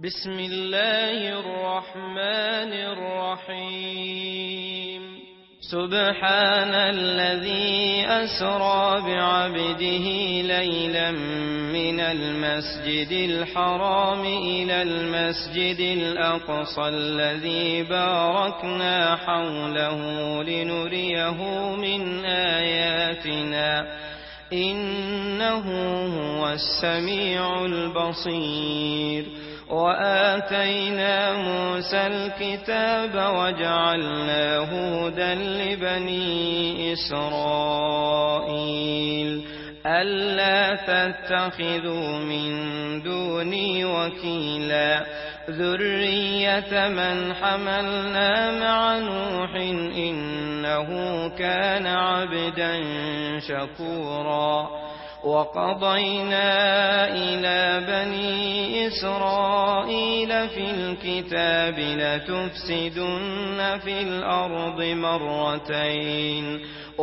بسم الله الرحمن الرحيم سبحان الذي أسرى بعبده ليلا من المسجد الحرام إلى المسجد الأقصى الذي باركنا حوله لنريه من آياتنا إنه هو السميع البصير وآتينا موسى الكتاب وجعلناه هدى لبني إسرائيل ألا تتخذوا من دوني وكيلا ذرية من حملنا مع نوح إنه كان عبدا شكورا وقضينا إلى بني إسرائيل في الكتاب لتفسدن في الأرض مرتين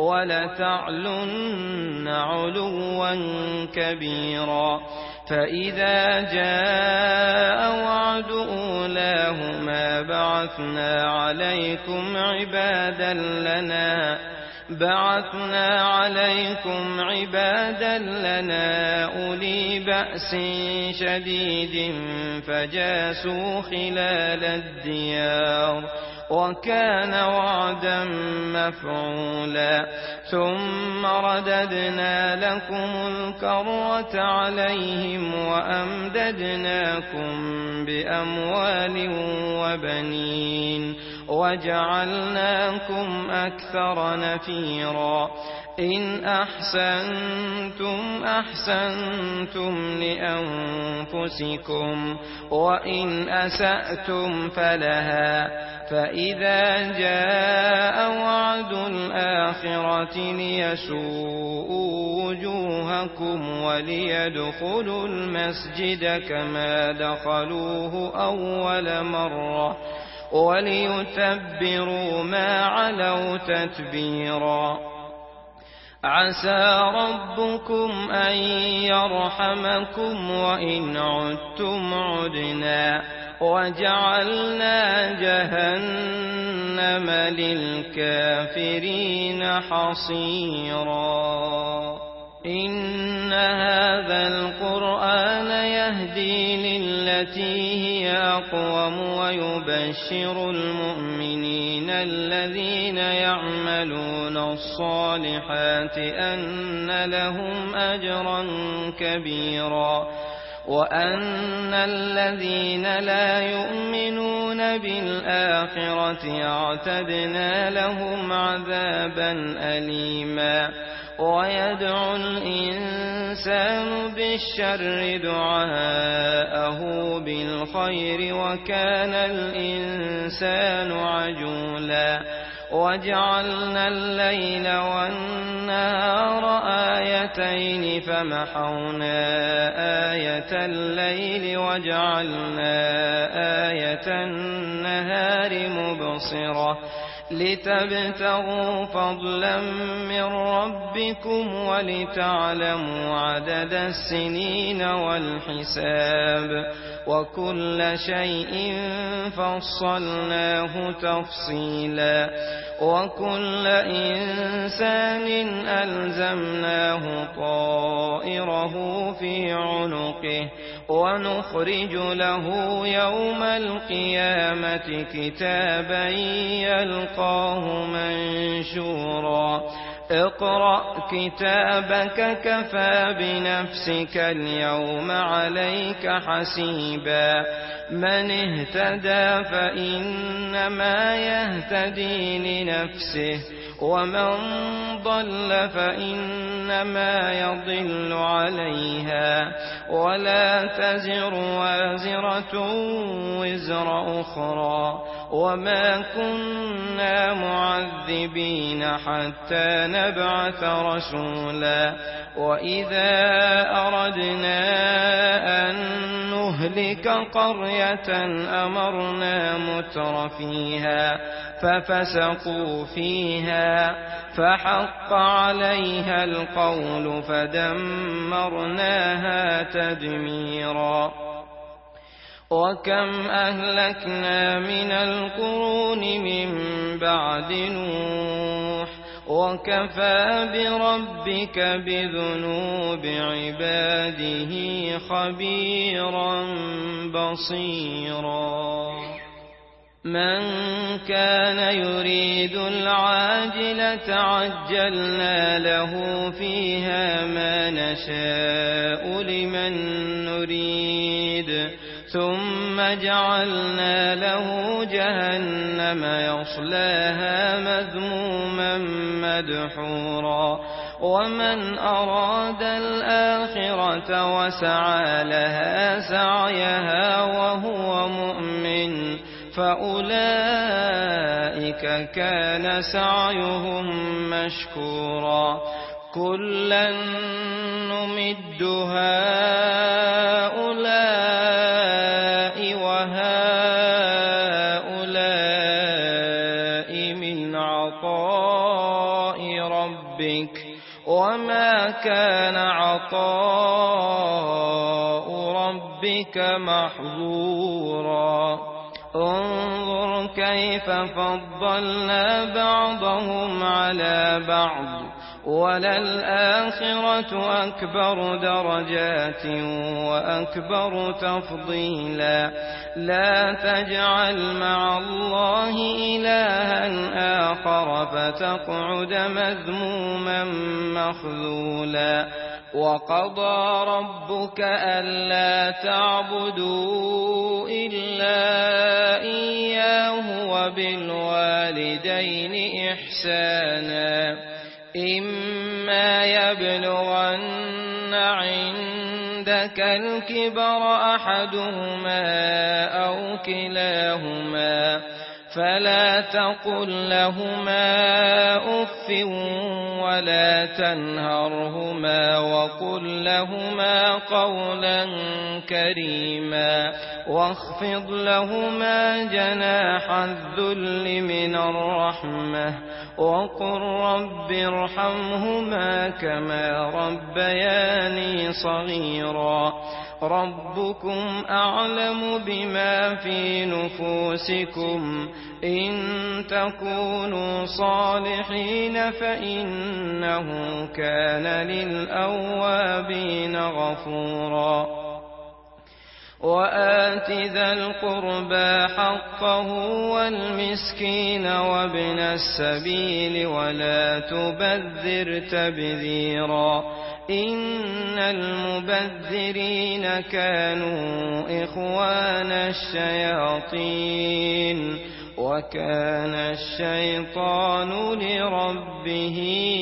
ولتعلن علوا كبيرا فإذا جاء وعد أولاهما بعثنا عليكم عبادا لنا أولي بأس شديد فجاسوا خلال الديار وكان وعدا مفعولا ثم رددنا لكم الكرة عليهم وأمددناكم بأموال وبنين وجعلناكم أكثر نفيرا إن أحسنتم لأنفسكم وإن أسأتم فلها فإذا جاء وعد الآخرة ليسوءوا وجوهكم وليدخلوا المسجد كما دخلوه أول مرة وليتبروا ما علوا تتبيرا عسى ربكم أن يرحمكم وإن عدتم عدنا وجعلنا جهنم للكافرين حصيرا إن هذا القرآن يهدي للتي هي أقوم ويبشر المؤمنين الذين يعملون الصالحات أن لهم أجرا كبيرا وأن الذين لا يؤمنون بالآخرة اعتدنا لهم عذابا أليما ويدعو الإنسان بالشر دعاءه بالخير وكان الإنسان عجولا وجعلنا الليل والنهار آيتين فمحونا آية الليل وجعلنا آية النهار مبصرة لتبتغوا فضلا من ربكم ولتعلموا عدد السنين والحساب وكل شيء فصلناه تفصيلا وكل إنسان ألزمناه طائره في عنقه ونخرج له يوم القيامة كتابا يلقاه منشورا اقرأ كتابك كفى بنفسك اليوم عليك حسيبا من اهتدى فإنما يهتدي لنفسه ومن ضل فإنما يضل عليها ولا تزر وازرة وزر أخرى وما كنا معذبين حتى نبعث رسولا وإذا أردنا أن نهلك قرية أمرنا متر فيها ففسقوا فيها فحق عليها القول فدمرناها تدميرا وكم أهلكنا من القرون من بعد نوح وكفى بربك بذنوب عباده خبيرا بصيرا من كان يريد العاجلة عجلنا له فيها ما نشاء لمن نريد ثم جعلنا له جهنم يصلاها مذموما مدحورا ومن أراد الآخرة وسعى لها سعيها وهو مؤمن فأولئك كان سعيهم مشكورا كلا نمد هؤلاء وهؤلاء من عطاء ربك وما كان عطاء ربك محظورا انظر كيف فضلنا بعضهم على بعض وللآخرة أكبر درجات وأكبر تفضيلا لا تجعل مع الله إلها آخر فتقعد مذموما مخذولا وقضى ربك ألا تعبدوا إلا إياه وبالوالدين إحسانا إما يبلغن عندك الكبر أحدهما أو كلاهما فلا تقل لهما أف ولا تنهرهما وقل لهما قولا كريما واخفض لهما جناح الذل من الرحمة وقل رب ارحمهما كما ربياني صغيرا ربكم أعلم بما في نفوسكم إن تكونوا صالحين فإنه كان للأوابين غفورا وآت ذا القربى حقه والمسكين وابن السبيل ولا تبذر تبذيرا إن المبذرين كانوا إخوان الشياطين وكان الشيطان لربه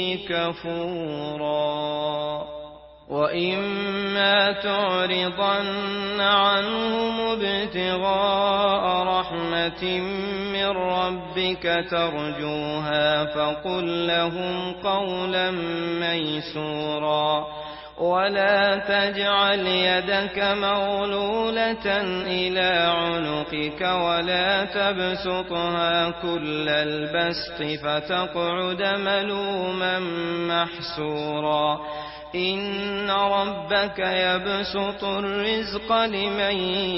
كفورا وإما تعرضن عنهم ابتغاء رحمة من ربك ترجوها فقل لهم قولا ميسورا ولا تجعل يدك مغلولة إلى عنقك ولا تبسطها كل البسط فتقعد ملوما محسورا إن ربك يبسط الرزق لمن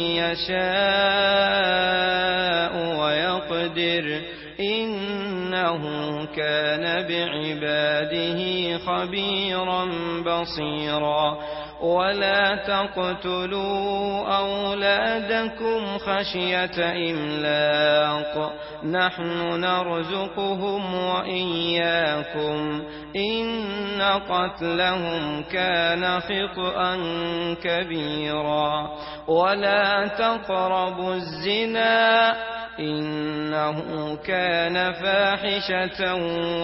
يشاء ويقدر إنه كان بعباده خبيرا بصيرا ولا تقتلوا أولادكم خشية إملاق نحن نرزقهم وإياكم إن قتلهم كان خطأ كبيرا ولا تقربوا الزنا إنه كان فاحشة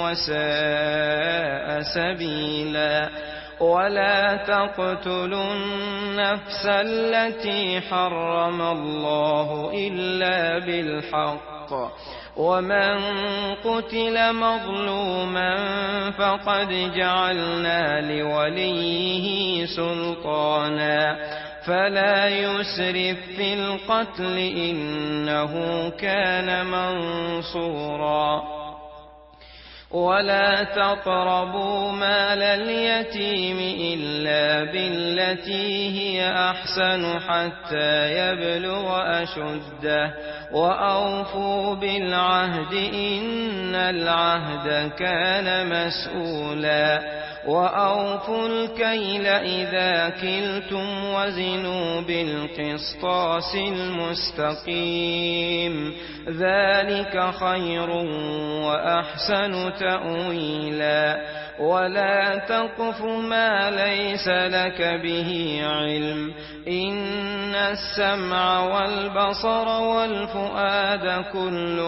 وساء سبيلا ولا تقتلوا النفس التي حرم الله إلا بالحق ومن قتل مظلوما فقد جعلنا لوليه سلطانا فلا يسرف في القتل إنه كان منصورا ولا تقربوا مال اليتيم إلا بالتي هي أحسن حتى يبلغ أشده وأوفوا بالعهد إن العهد كان مسؤولا وأوفوا الكيل إذا كلتم وزنوا بالقسطاس المستقيم ذلك خير وأحسن تأويلا ولا تقف ما ليس لك به علم إن السمع والبصر والفؤاد كل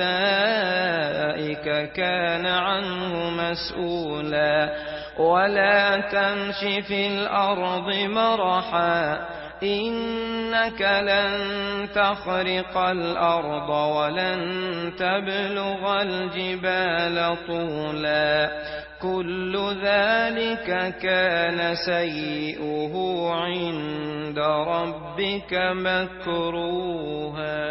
أولئك كان عنه مسؤولا ولا تمش في الأرض مرحا إنك لن تخرق الأرض ولن تبلغ الجبال طولا كل ذلك كان سيئه عند ربك مكروها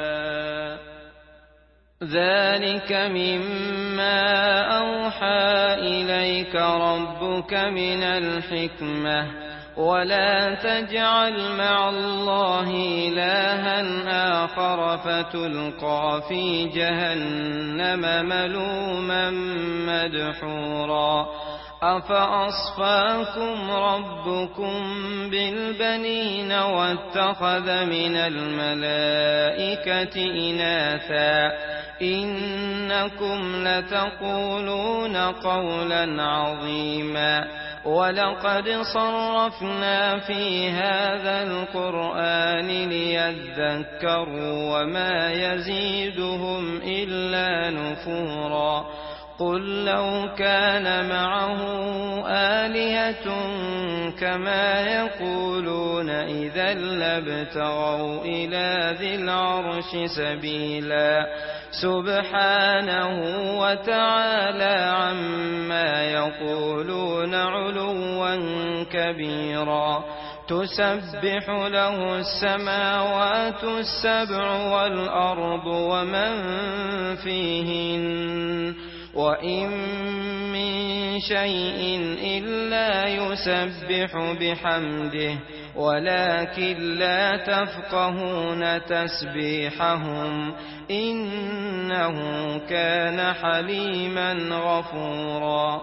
ذلك مما أوحى إليك ربك من الحكمة ولا تجعل مع الله إلها آخر فتلقى في جهنم ملوما مدحورا أفأصفاكم ربكم بالبنين واتخذ من الملائكة إناثا إنكم لتقولون قولا عظيما ولقد صرفنا في هذا القرآن ليذكروا وما يزيدهم إلا نفورا قل لو كان معه آلهة كما يقولون إذا لابتغوا إلى ذي العرش سبيلا سبحانه وتعالى عما يقولون علوا كبيرا تسبح له السماوات السبع والأرض ومن فيهن وإن من شيء إلا يسبح بحمده ولكن لا تفقهون تسبيحهم إنه كان حليما غفورا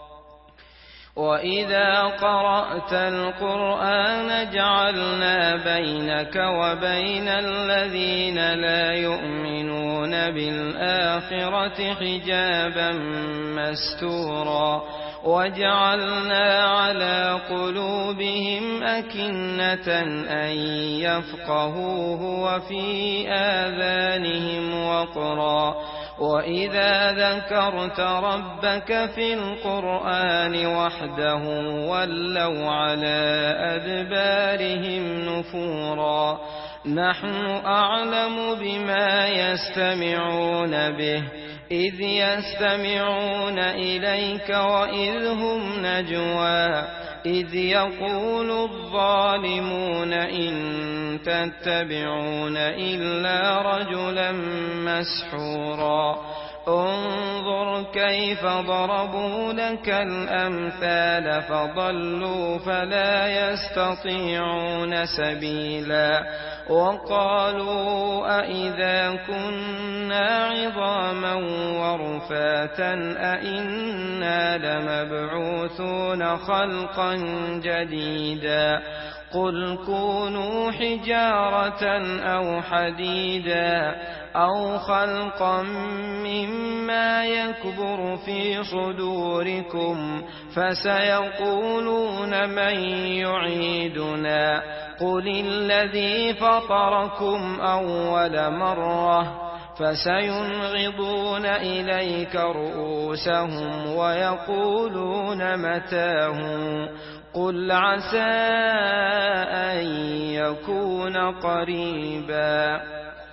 وإذا قرأت القرآن جعلنا بينك وبين الذين لا يؤمنون بالآخرة حجابا مستورا وجعلنا على قلوبهم أكنة أن يفقهوه وفي آذانهم وقرا وإذا ذكرت ربك في القرآن وحده ولوا على أدبارهم نفورا نحن أعلم بما يستمعون به إذ يستمعون إليك وإذ هم نجوى إذ يقول الظالمون إن تتبعون إلا رجلا مسحورا انظر كيف ضربوا لك الأمثال فضلوا فلا يستطيعون سبيلا وقالوا أئذا كنا عظاما ورفاتا أئنا لمبعوثون خلقا جديدا قل كونوا حجارة أو حديدا أو خلقا مما يكبر في صدوركم فسيقولون من يعيدنا قل الذي فطركم أول مرة فسينغضون إليك رؤوسهم ويقولون متاه قل عسى أن يكون قريبا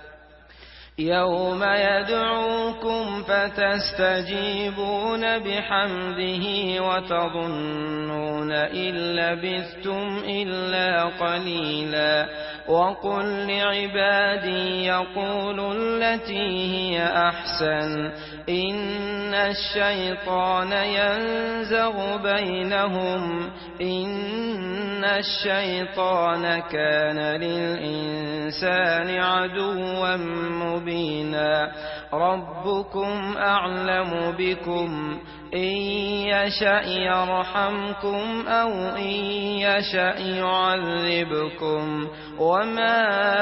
يوم يدعوكم فتستجيبون بحمده وتظنون إن لبثتم إلا قليلا وقل لعبادي يقولوا التي هي أحسن إن الشيطان ينزغ بينهم إن الشيطان كان للإنسان عدوا مبينا ربكم أعلم بكم إن يشأ يرحمكم أو إن يشأ يعذبكم وما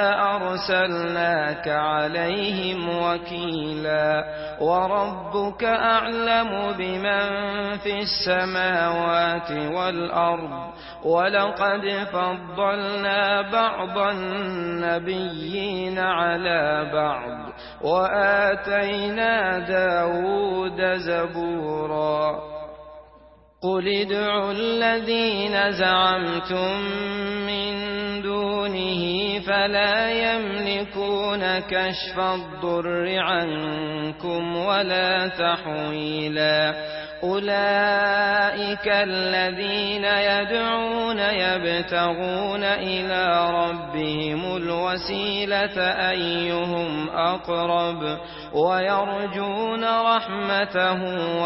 أرسلناك عليهم وكيلا وربك أعلم بمن في السماوات والأرض ولقد فضلنا بعض النبيين على بعض وآتينا داود زبورا قل ادعوا الذين زعمتم من دونه فلا يملكون كشف الضر عنكم ولا تحويلا أولئك الذين يدعون يبتغون إلى ربهم الوسيلة أيهم أقرب ويرجون رحمته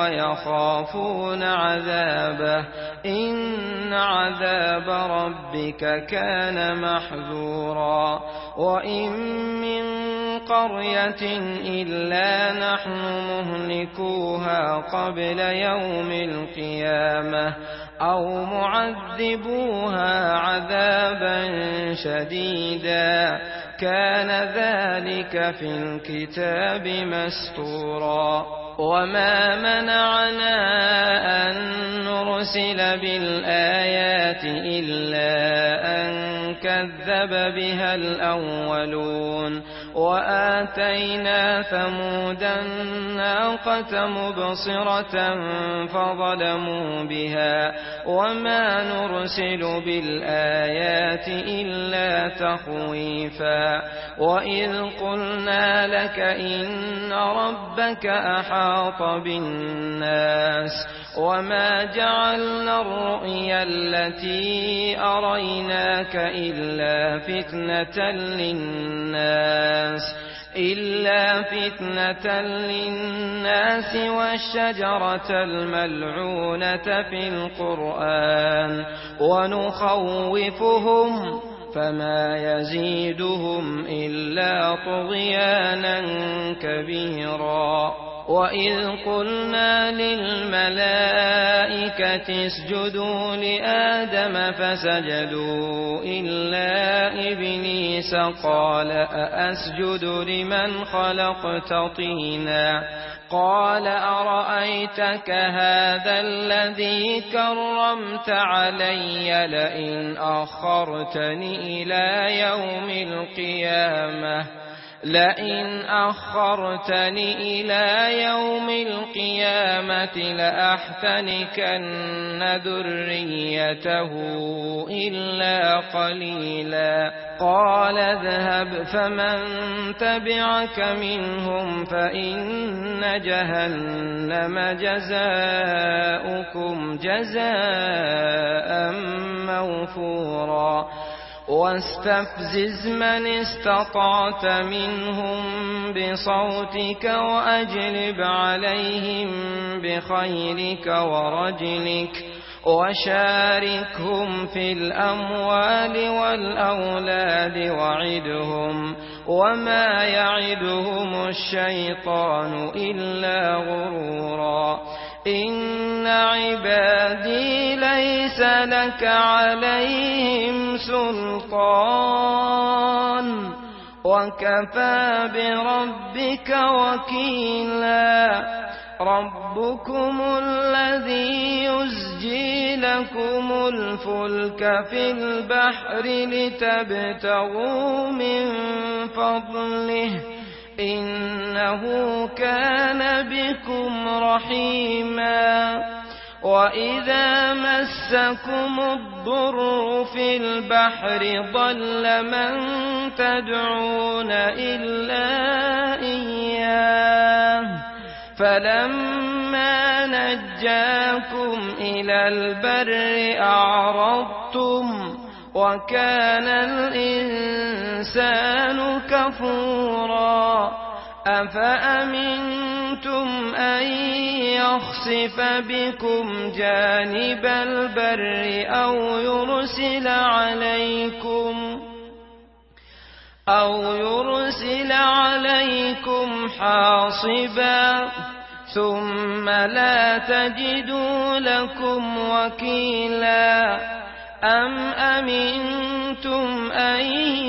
ويخافون عذابه إن عذاب ربك كان محذورا وإن من قرية إلا نحن مهلكوها قبل يوم القيامة أو معذبوها عذابا شديدا كان ذلك في الكتاب مسطورا وما منعنا أن نرسل بالآيات إلا أن كذب بها الأولون وآتينا ثمود الناقة مبصرة فظلموا بها وما نرسل بالآيات إلا تخويفا وإذ قلنا لك إن ربك أحاط بالناس وما جعلنا الرؤيا التي أريناك إلا فتنة للناس والشجرة الملعونة في القرآن ونخوفهم فما يزيدهم إلا طغيانا كبيرا وإذ قلنا للملائكة اسجدوا لآدم فسجدوا إلا إبليس قال أأسجد لمن خلقت طينا قال أرأيتك هذا الذي كرمت علي لئن أخرتني إلى يوم القيامة لأحتنكن ذريته إلا قليلا قال اذهب فمن تبعك منهم فإن جهنم جزاؤكم جزاء موفورا واستفزز من استطعت منهم بصوتك وأجلب عليهم بخيلك ورجلك وشاركهم في الأموال والأولاد وعدهم وما يعدهم الشيطان إلا غرورا إن عبادي ليس لك عليهم سلطان وكفى بربك وكيلا ربكم الذي يزجي لكم الفلك في البحر لتبتغوا من فضله إنه كان بكم رحيما وإذا مسكم الضر في البحر ضل من تدعون إلا إياه فلما نجاكم إلى البر أعرضتم وكان الإنسان كفورا أفأمنتم أن يخسف بكم جانب البر أو يرسل عليكم حاصبا ثم لا تجدوا لكم وكيلا أم أمنتم أن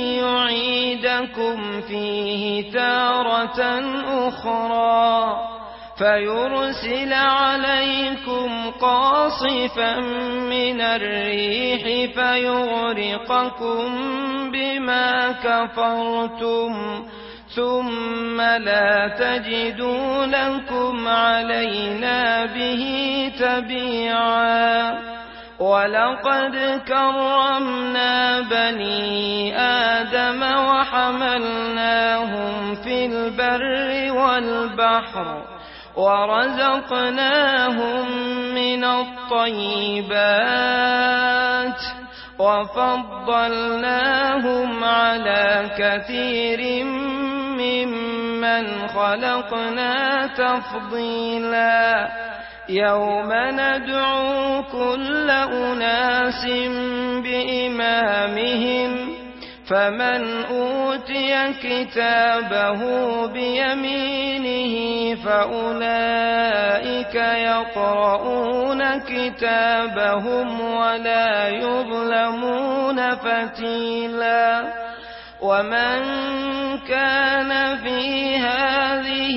يعيدكم فيه تارة أخرى فيرسل عليكم قاصفا من الريح فيغرقكم بما كفرتم ثم لا تجدوا لكم علينا به تبيعا ولقد كرمنا بني آدم وحملناهم في البر والبحر ورزقناهم من الطيبات وفضلناهم على كثير ممن خلقنا تفضيلا يوم ندعو كل أناس بإمامهم فمن أوتي كتابه بيمينه فأولئك يقرؤون كتابهم ولا يظلمون فتيلا ومن كان في هذه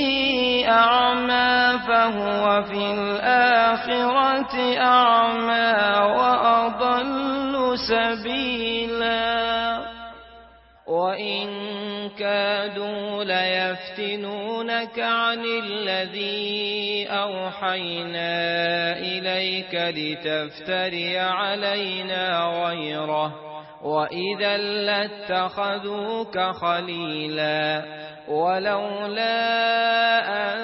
أعمى فهو في الآخرة أعمى وأضل سبيلا وإن كادوا ليفتنونك عن الذي أوحينا إليك لتفتري علينا غيره وإذا لاتخذوك خليلا ولولا أن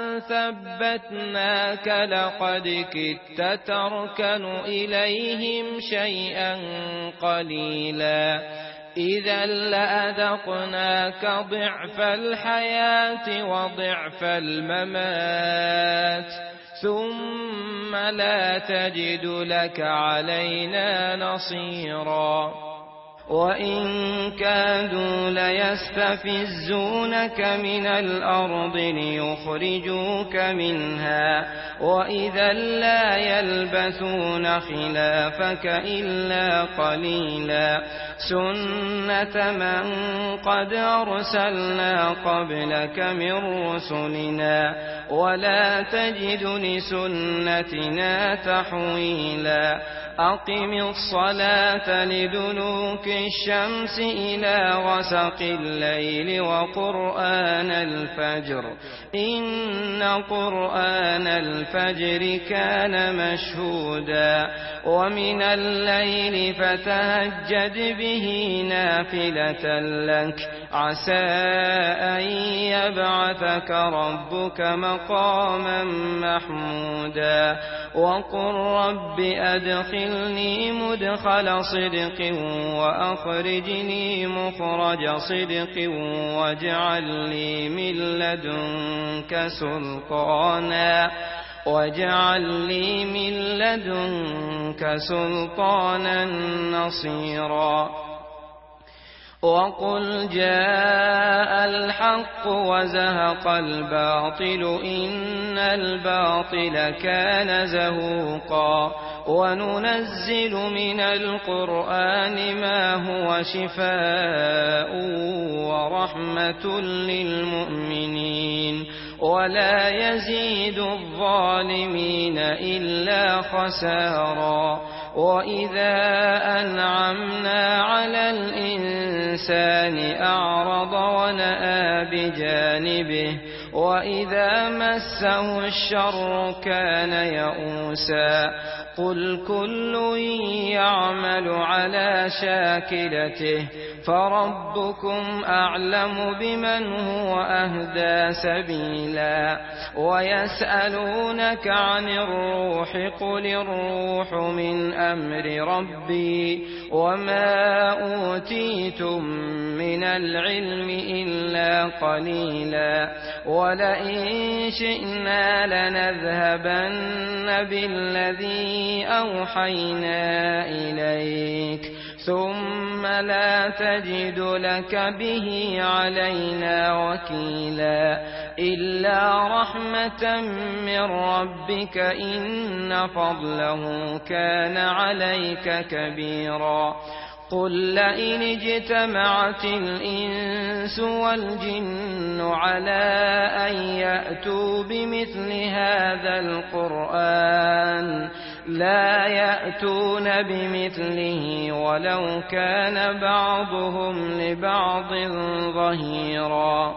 ثبتناك لقد كدت تركن إليهم شيئا قليلا إذا لأذقناك ضعف الحياة وضعف الممات ثم لا تجد لك علينا نصيرا وإن كادوا ليستفزونك من الأرض ليخرجوك منها وإذا لا يلبثون خلافك إلا قليلا سنة من قد أرسلنا قبلك من رسلنا ولا تجد لسنتنا تحويلا أقم الصلاة لدلوك الشمس إلى غسق الليل وقرآن الفجر إن قرآن الفجر كان مشهودا ومن الليل فتهجد به نافلة لك عسى أن يبعثك ربك مقاما محمودا وقل رب أدخلني مدخل صدق وأخرجني مخرج صدق واجعل لي من لدنك سلطانا نصيرا وقل جاء الحق وزهق الباطل إن الباطل كان زهوقا وننزل من القرآن ما هو شفاء ورحمة للمؤمنين ولا يزيد الظالمين إلا خسارا وإذا أنعمنا على الإنسان أعرض ونأى بجانبه وإذا مسه الشر كان يئوسا قل كل يعمل على شاكلته فربكم أعلم بمن هو أهدى سبيلا ويسألونك عن الروح قل الروح من أمر ربي وما أوتيتم من العلم إلا قليلا ولئن شئنا لنذهبن بالذي أوحينا إليك ثم لا تجد لك به علينا وكيلا إلا رحمة من ربك إن فضله كان عليك كبيرا قل لئن اجتمعت الإنس والجن على أن يأتوا بمثل هذا القرآن لا يأتون بمثله ولو كان بعضهم لبعض ظهيرا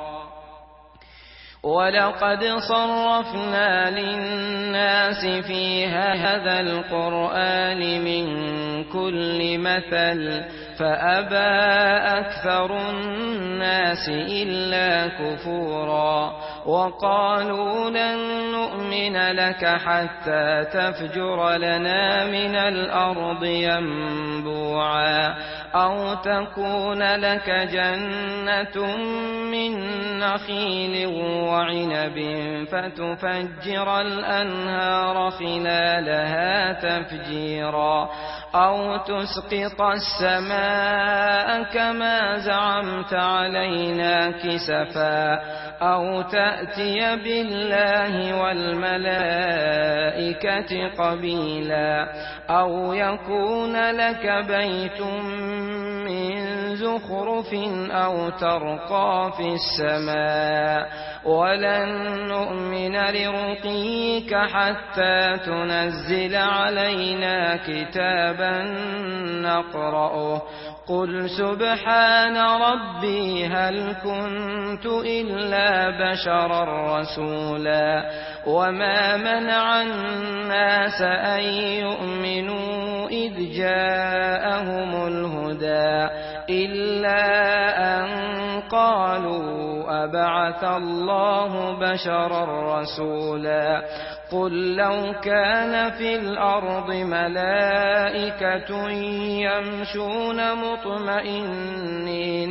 ولقد صرفنا للناس في هذا القرآن من كل مثل فأبى أكثر الناس إلا كفورا وقالوا لن نؤمن لك حتى تفجر لنا من الأرض ينبوعا أو تكون لك جنة من نخيل وعنب فتفجر الأنهار خلالها تفجيرا أو تسقط السماء كما زعمت علينا كسفا أو تأتي بالله والملائكة قبيلا أو يكون لك بيت من زخرف أو ترقى في السماء ولن نؤمن لرقيك حتى تنزل علينا كتابا نقرأه قل سبحان ربي هل كنت إلا بشرا رسولا وما منع الناس أن يؤمنوا إذ جاءهم الهدى إلا أن قالوا أبعث الله بشرا رسولا قل لو كان في الأرض ملائكة يمشون مطمئنين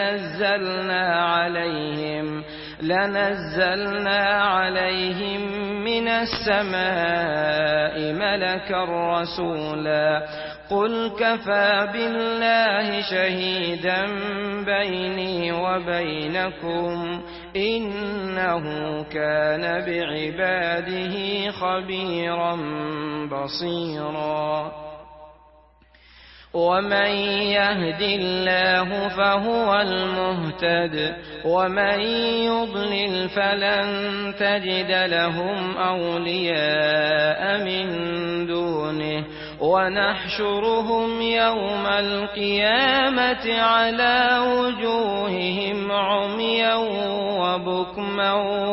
لنزلنا عليهم من السماء ملكا رسولا قل كفى بالله شهيدا بيني وبينكم إنه كان بعباده خبيرا بصيرا ومن يهد الله فهو المهتد ومن يضلل فلن تجد لهم أولياء من دونه ونحشرهم يوم القيامة على وجوههم عميا وبكما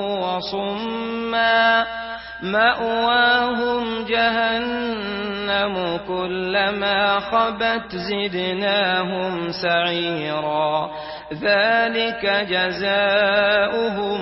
وصما مأواهم جهنم كلما خبت زدناهم سعيرا ذلك جزاؤهم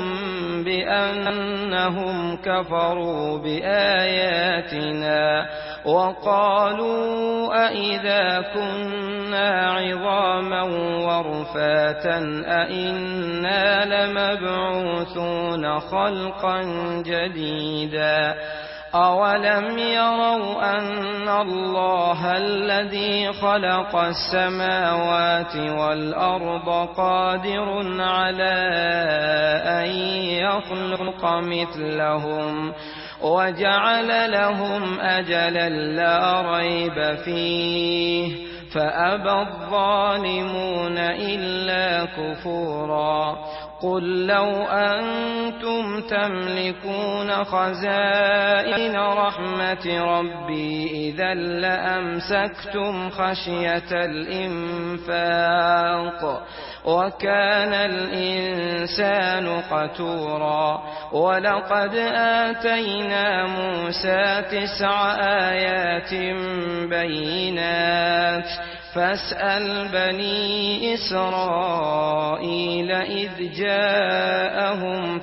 بأنهم كفروا بآياتنا وقالوا أئذا كنا عظاما ورفاتا أئنا لمبعوثون خلقا جديدا أولم يروا أن الله الذي خلق السماوات والأرض قادر على أن يخلق مثلهم وجعل لهم أجلا لا ريب فيه فأبى الظالمون إلا كفورا قل لو أنتم تملكون خزائن رحمة ربي إذا لأمسكتم خشية الإنفاق وكان الإنسان قتورا ولقد آتينا موسى 9 آيات بينات فاسأل بني إسرائيل إذ جاءهم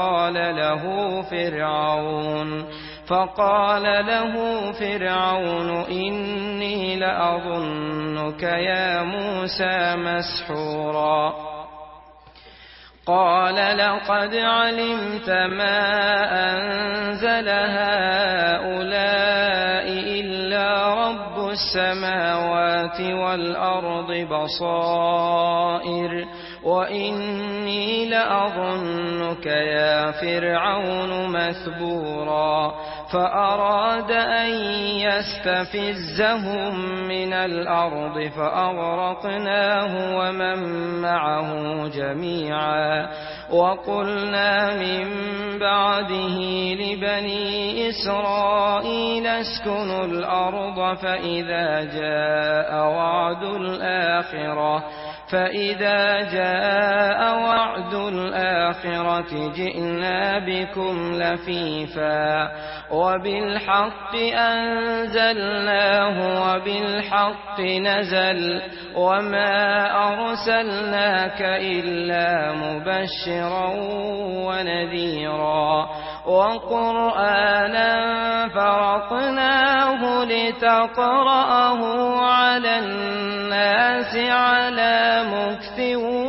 فقال له فرعون إني لأظنك يا موسى مسحورا قال لقد علمت ما أنزل هؤلاء إلا رب السماوات والأرض بصائر وإني لأظنك يا فرعون مثبورا فأراد أن يستفزهم من الأرض فأغرقناه ومن معه جميعا وقلنا من بعده لبني إسرائيل اسكنوا الأرض فإذا جاء وعد الآخرة جئنا بكم لفيفا وبالحق أنزلناه وبالحق نزل وما أرسلناك إلا مبشرا ونذيرا وقرآنا فرقناه لتقرأه على الناس على مكث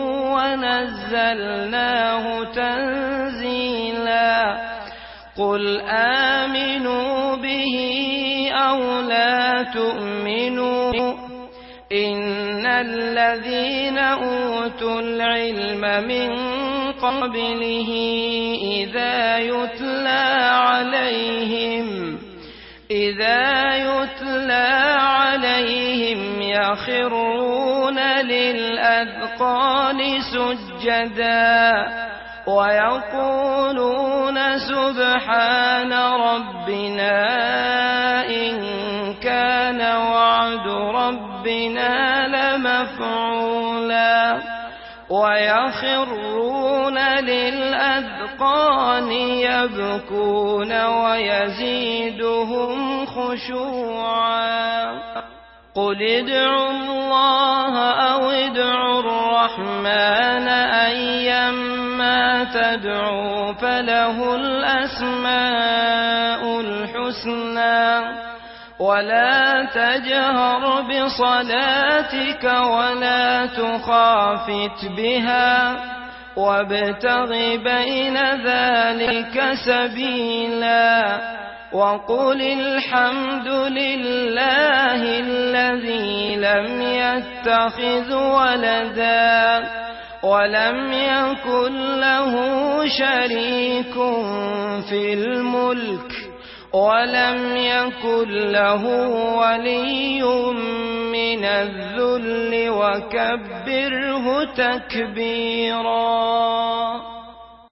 ونزلناه تنزيلا قل آمنوا به أو لا تؤمنوا إن الذين أوتوا العلم من قبله إذا يتلى عليهم يخرون للأذقان سجدا ويقولون سبحان ربنا إن كان وعد ربنا لمفعولا ويخرون للأذقان يبكون ويزيدهم خشوعا قل ادعوا الله أو ادعوا الرحمن أيما تدعوا فله الأسماء الحسنى ولا تجهر بصلاتك ولا تخافت بها وابتغ بين ذلك سبيلا وقل الحمد لله الذي لم يتخذ ولدا ولم يكن له شريك في الملك ولم يكن له ولي من الذل وكبره تكبيرا.